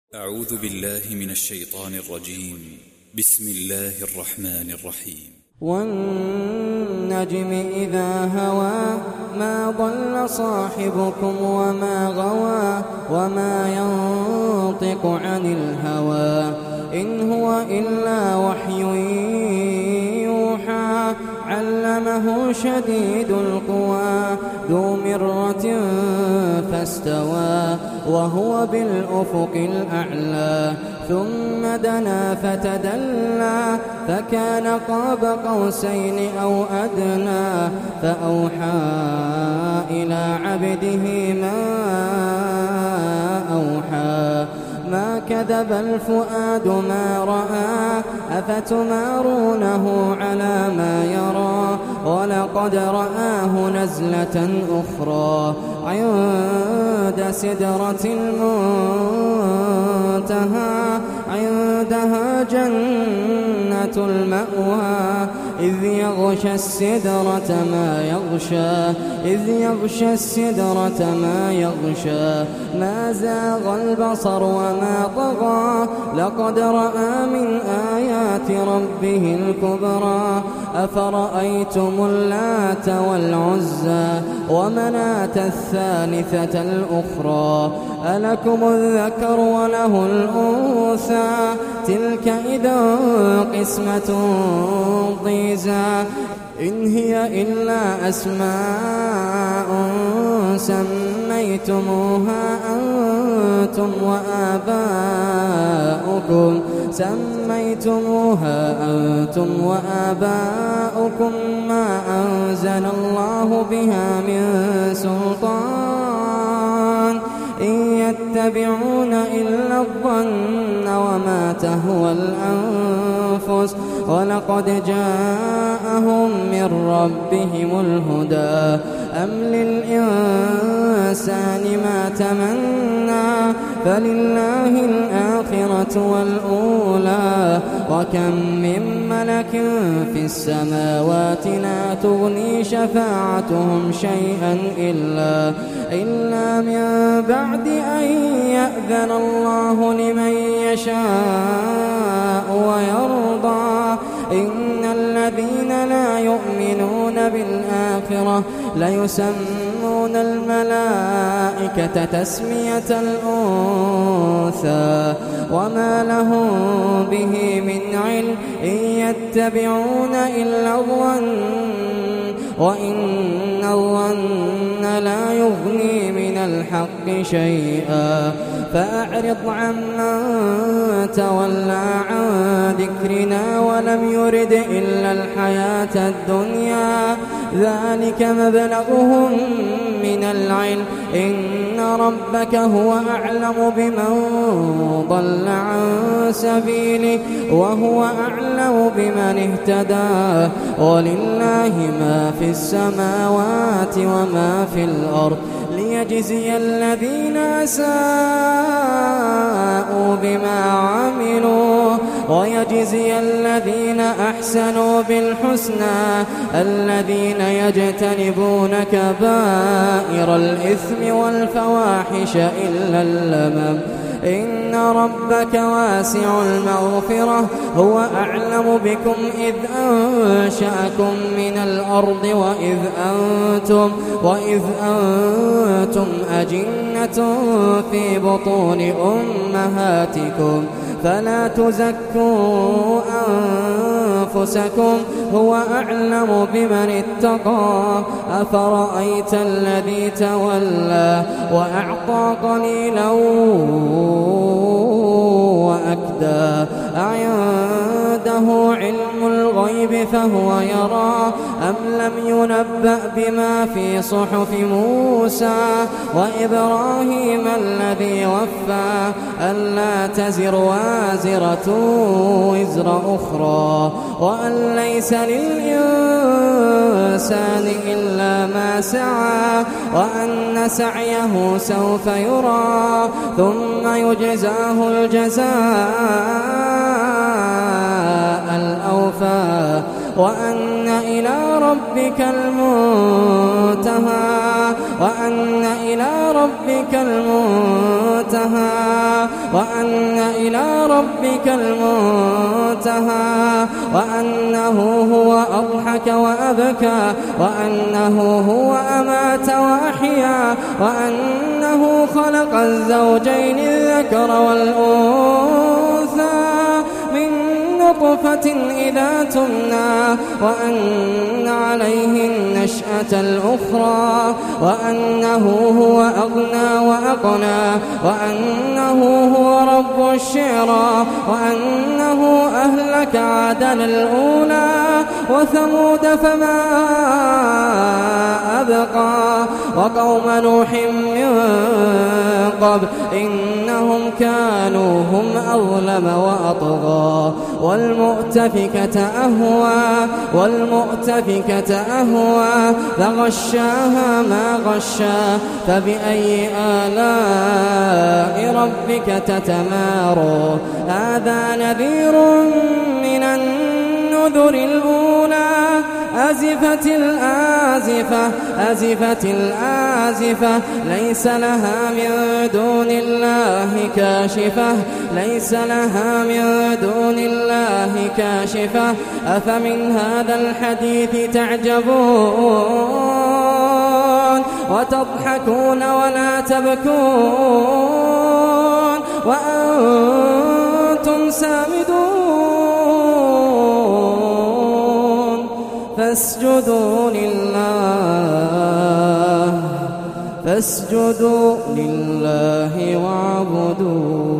أعوذ بالله من الشيطان الرجيم. بسم الله الرحمن الرحيم. والنجم إذا هوى ما ضل صاحبكم وما غوى وما ينطق عن الهوى إن هو إلا وحي يوحى علمه شديد القوى ذو مرة فاستوى وهو بالأفق الأعلى ثم دنا فتدلى فكان قاب قوسين أو أدنى فأوحى إلى عبده ما أوحى ما كذب الفؤاد ما رأى أفتمارونه على ما يرى ولقد رآه نزلة أخرى عند سدرة المنتهى عندها جنة المأوى إذ يغشى السدرة ما يغشى إذ يغشى السدرة ما يغشى ما زاغ البصر وما طغى لقد رأى من آيات ربه الكبرى أفرأيتم اللات والعزى ومناة الثالثة الأخرى ألكم الذكر وله الأنثى تلك إذا قسمة ضيزى إن هي إلا أسماء سميتموها أنتم وآباؤكم ما أنزل الله بها من سلطان إن يتبعون إلا الظن وما تهوى الأنفس ولقد جاءهم من ربهم الهدى أم للإنسان ما تمنى فلله الآخرة والأولى وكم من ملك في السماوات لا تغني شفاعتهم شيئا إلا من بعد أن يأذن الله لمن يشاء ويرضى إن الذين لا يؤمنون بالآخرة ليسمون الملائكة تسمية الأنثى وما لهم به من علم إن يتبعون إلا الظن وإن الظن لا يغني من الحق شيئا فأعرض عمن تولى عن ذكرنا ولم يرد إلا الحياة الدنيا ذلك مبلغهم من العلم إن ربك هو أعلم بمن ضل عن سبيله وهو أعلم بمن اهتدى ولله ما في السماوات وما في الأرض ليجزي الذين أساءوا بما عملوا ويجزي الذين أحسنوا بالحسنى الذين يجتنبون كبائر الإثم والفواحش إلا اللمم إن ربك واسع المغفرة هو أعلم بكم إذ أنشأكم من الأرض وإذ أنتم أجنة في بطون أمهاتكم فلا تزكوا أنفسكم هو أعلم بمن اتقى أفرأيت الذي تولى وأعطى قليلا وأكدى أعنده علم الغيب فهو يرى أم لم ينبأ بما في صحف موسى وإبراهيم الذي وفى ألا تزر وازرة وزر أخرى وأن ليس للإنسان إلا ما سعى وأن سعيه سوف يرى ثم يجزاه الجزاء الأوفى وأن إلى ربك المنتهى وأن إلى ربك المنتهى وأن ربك المنتهى وأنه هو أضحك وأبكى وأنه هو أمات وأحيا وأنه خلق الزوجين الذكر والأنثى من نطفة إذا تمنى وأن عليه النشأة الأخرى وأنه هو أغنى وأقنى وأنه هو رب الشعرى وأنه أهلك عادا الأولى وثمود فما أبقى وقوم نوح من قبل إنهم كانوا هم أظلم وأطغى والمؤتفكة أهوى فغشاها ما غشا فبأي آلاء ربك تتمارى هذا نذير من النذر الأولى أزفت الآزفة ليس لها من دون الله كاشفة أفمن هذا الحديث تعجبون وتضحكون ولا تبكون وأنتم سامدون فاسجدوا لله واعبدوا